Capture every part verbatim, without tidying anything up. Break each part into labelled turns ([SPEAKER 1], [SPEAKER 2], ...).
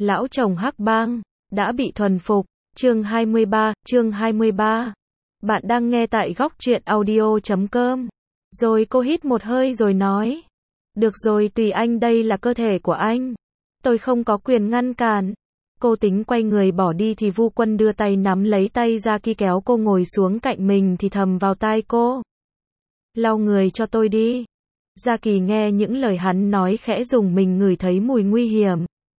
[SPEAKER 1] Lão chồng hắc bang đã bị thuần phục. Chương hai mươi ba, chương hai mươi ba. Bạn đang nghe tại góc truyện audio chấm com. Rồi cô hít một hơi rồi nói. Được rồi, tùy anh, đây là cơ thể của anh. Tôi không có quyền ngăn cản. Cô tính quay người bỏ đi thì Vu Quân đưa tay nắm lấy tay Jackie kéo cô ngồi xuống cạnh mình thì thầm vào tai cô. Lau người cho tôi đi. Jackie nghe những lời hắn nói khẽ rùng mình, ngửi thấy mùi nguy hiểm.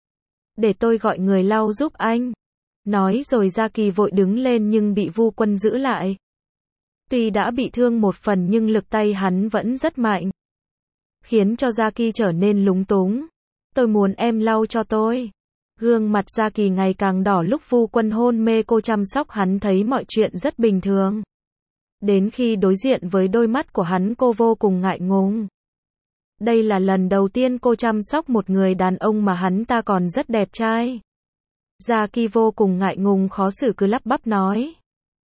[SPEAKER 1] Để tôi gọi người lau giúp anh. Nói rồi Jackie vội đứng lên nhưng bị Vu Quân giữ lại. Tuy đã bị thương một phần nhưng lực tay hắn vẫn rất mạnh, khiến cho Jackie trở nên lúng túng. Tôi muốn em lau cho tôi. Gương mặt Jackie ngày càng đỏ lúc Vu Quân hôn mê cô, chăm sóc hắn thấy mọi chuyện rất bình thường. Đến khi đối diện với đôi mắt của hắn, cô vô cùng ngại ngùng. Đây là lần đầu tiên cô chăm sóc một người đàn ông mà hắn ta còn rất đẹp trai. Jackie vô cùng ngại ngùng khó xử cứ lắp bắp nói.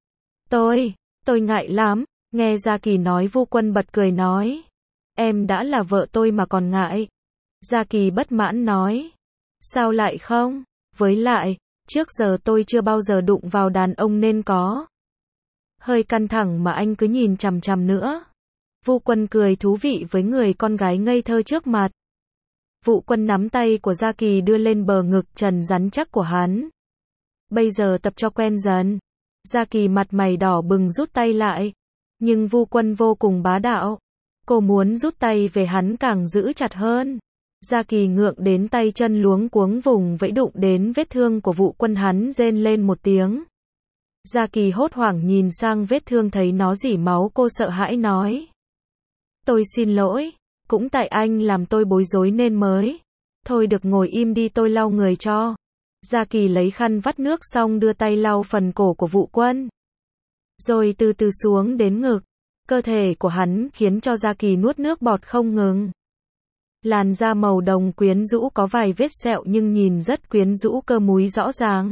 [SPEAKER 1] Tôi, tôi ngại lắm. Nghe Jackie nói, Vu Quân bật cười nói. Em đã là vợ tôi mà còn ngại. Jackie bất mãn nói. Sao lại không? Với lại, trước giờ tôi chưa bao giờ đụng vào đàn ông nên có hơi căng thẳng mà anh cứ nhìn chằm chằm nữa. Vu Quân cười thú vị với người con gái ngây thơ trước mặt. Vu Quân nắm tay của Jackie đưa lên bờ ngực trần rắn chắc của hắn. Bây giờ tập cho quen dần. Jackie mặt mày đỏ bừng rút tay lại. Nhưng Vu Quân vô cùng bá đạo. Cô muốn rút tay về hắn càng giữ chặt hơn. Jackie ngượng đến tay chân luống cuống vùng vẫy, đụng đến vết thương của Vu Quân, hắn rên lên một tiếng. Jackie hốt hoảng nhìn sang vết thương thấy nó rỉ máu, cô sợ hãi nói. Tôi xin lỗi, cũng tại anh làm tôi bối rối nên mới. Thôi được, ngồi im đi, tôi lau người cho. Jackie lấy khăn vắt nước xong đưa tay lau phần cổ của Vu Quân. Rồi từ từ xuống đến ngực. Cơ thể của hắn khiến cho Jackie nuốt nước bọt không ngừng. Làn da màu đồng quyến rũ, có vài vết sẹo nhưng nhìn rất quyến rũ, cơ múi rõ ràng.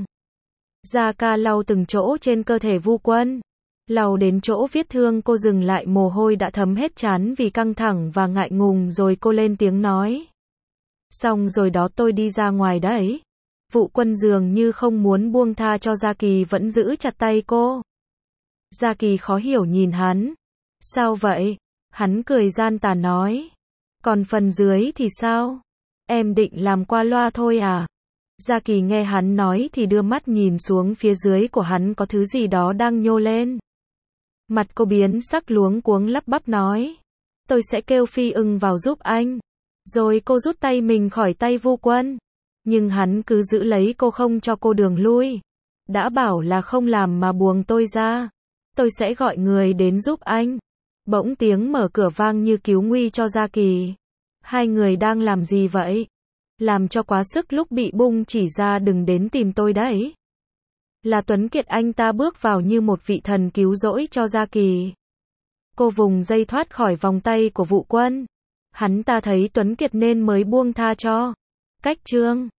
[SPEAKER 1] Jackie lau từng chỗ trên cơ thể Vu Quân. Lau đến chỗ vết thương cô dừng lại, mồ hôi đã thấm hết trán vì căng thẳng và ngại ngùng, rồi cô lên tiếng nói. Xong rồi đó, tôi đi ra ngoài đấy. Vu Quân dường như không muốn buông tha cho Jackie, vẫn giữ chặt tay cô. Jackie khó hiểu nhìn hắn. Sao vậy? Hắn cười gian tà nói. Còn phần dưới thì sao? Em định làm qua loa thôi à? Jackie nghe hắn nói thì đưa mắt nhìn xuống phía dưới của hắn, có thứ gì đó đang nhô lên. Mặt cô biến sắc luống cuống lắp bắp nói. Tôi sẽ kêu phi ưng vào giúp anh. Rồi cô rút tay mình khỏi tay Vu Quân. Nhưng hắn cứ giữ lấy cô không cho cô đường lui. Đã bảo là không làm mà buông tôi ra. Tôi sẽ gọi người đến giúp anh. Bỗng tiếng mở cửa vang như cứu nguy cho Jackie. Hai người đang làm gì vậy? Làm cho quá sức lúc bị bung chỉ ra, đừng đến tìm tôi đấy. Là Tuấn Kiệt, anh ta bước vào như một vị thần cứu rỗi cho Jackie. Cô vùng dây thoát khỏi vòng tay của Vu Quân. Hắn ta thấy Tuấn Kiệt nên mới buông tha cho. Cách chương